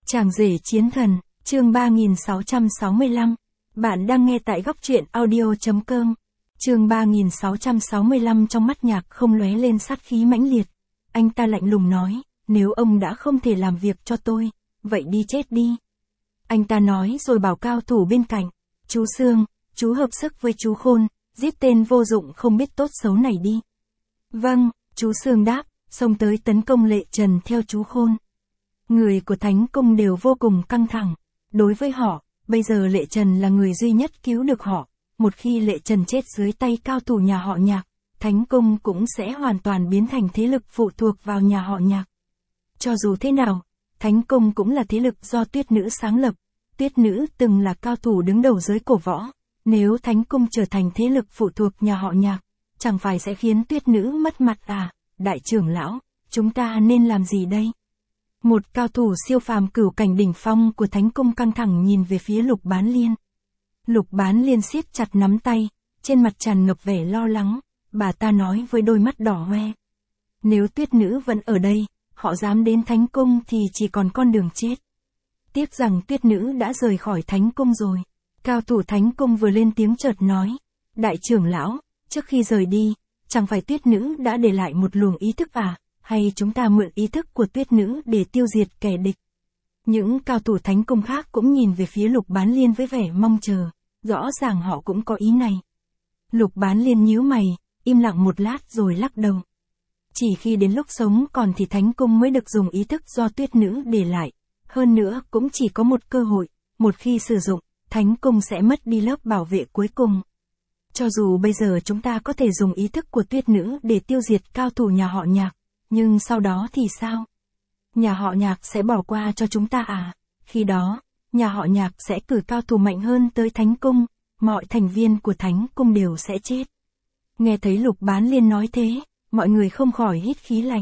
Chàng rể chiến thần, chương 3665. Bạn đang nghe tại góc truyện audio.com. Chương 3665. Trong mắt Nhạc không lóe lên sát khí mãnh liệt. Anh ta lạnh lùng nói, nếu ông đã không thể làm việc cho tôi, vậy đi chết đi. Anh ta nói rồi bảo cao thủ bên cạnh, chú Sương, chú hợp sức với chú Khôn, giết tên vô dụng không biết tốt xấu này đi. Vâng, chú Sương đáp, xông tới tấn công Lệ Trần theo chú Khôn. Người của Thánh Cung đều vô cùng căng thẳng. Đối với họ, bây giờ Lệ Trần là người duy nhất cứu được họ. Một khi Lệ Trần chết dưới tay cao thủ nhà họ Nhạc, Thánh Cung cũng sẽ hoàn toàn biến thành thế lực phụ thuộc vào nhà họ Nhạc. Cho dù thế nào, Thánh Cung cũng là thế lực do Tuyết Nữ sáng lập. Tuyết Nữ từng là cao thủ đứng đầu giới cổ võ. Nếu Thánh Cung trở thành thế lực phụ thuộc nhà họ Nhạc, chẳng phải sẽ khiến Tuyết Nữ mất mặt à? Đại trưởng lão, chúng ta nên làm gì đây? Một cao thủ siêu phàm cửu cảnh đỉnh phong của Thánh Cung căng thẳng nhìn về phía Lục Bán Liên. Lục Bán Liên siết chặt nắm tay, trên mặt tràn ngập vẻ lo lắng, bà ta nói với đôi mắt đỏ hoe. Nếu Tuyết Nữ vẫn ở đây, họ dám đến Thánh Cung thì chỉ còn con đường chết. Tiếc rằng Tuyết Nữ đã rời khỏi Thánh Cung rồi. Cao thủ Thánh Cung vừa lên tiếng chợt nói, đại trưởng lão, trước khi rời đi, chẳng phải Tuyết Nữ đã để lại một luồng ý thức à? Hay chúng ta mượn ý thức của Tuyết Nữ để tiêu diệt kẻ địch? Những cao thủ Thánh Cung khác cũng nhìn về phía Lục Bán Liên với vẻ mong chờ, rõ ràng họ cũng có ý này. Lục Bán Liên nhíu mày, im lặng một lát rồi lắc đầu. Chỉ khi đến lúc sống còn thì Thánh Cung mới được dùng ý thức do Tuyết Nữ để lại, hơn nữa cũng chỉ có một cơ hội, một khi sử dụng, Thánh Cung sẽ mất đi lớp bảo vệ cuối cùng. Cho dù bây giờ chúng ta có thể dùng ý thức của Tuyết Nữ để tiêu diệt cao thủ nhà họ Nhạc, nhưng sau đó thì sao? Nhà họ Nhạc sẽ bỏ qua cho chúng ta à? Khi đó, nhà họ Nhạc sẽ cử cao thủ mạnh hơn tới Thánh Cung, mọi thành viên của Thánh Cung đều sẽ chết. Nghe thấy Lục Bán Liên nói thế, mọi người không khỏi hít khí lạnh.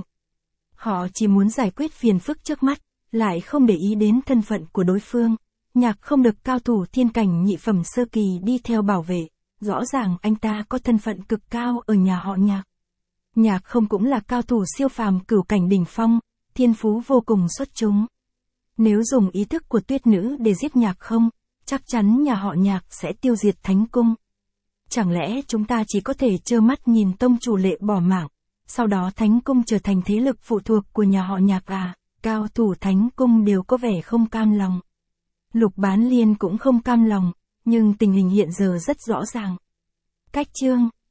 Họ chỉ muốn giải quyết phiền phức trước mắt, lại không để ý đến thân phận của đối phương. Nhạc không được cao thủ thiên cảnh nhị phẩm sơ kỳ đi theo bảo vệ, rõ ràng anh ta có thân phận cực cao ở nhà họ Nhạc. Nhạc không cũng là cao thủ siêu phàm cửu cảnh đỉnh phong, thiên phú vô cùng xuất chúng. Nếu dùng ý thức của Tuyết Nữ để giết Nhạc không, chắc chắn nhà họ Nhạc sẽ tiêu diệt Thánh Cung. Chẳng lẽ chúng ta chỉ có thể trơ mắt nhìn tông chủ Lệ bỏ mạng, sau đó Thánh Cung trở thành thế lực phụ thuộc của nhà họ Nhạc à? Cao thủ Thánh Cung đều có vẻ không cam lòng. Lục Bán Liên cũng không cam lòng, nhưng tình hình hiện giờ rất rõ ràng. Cách chương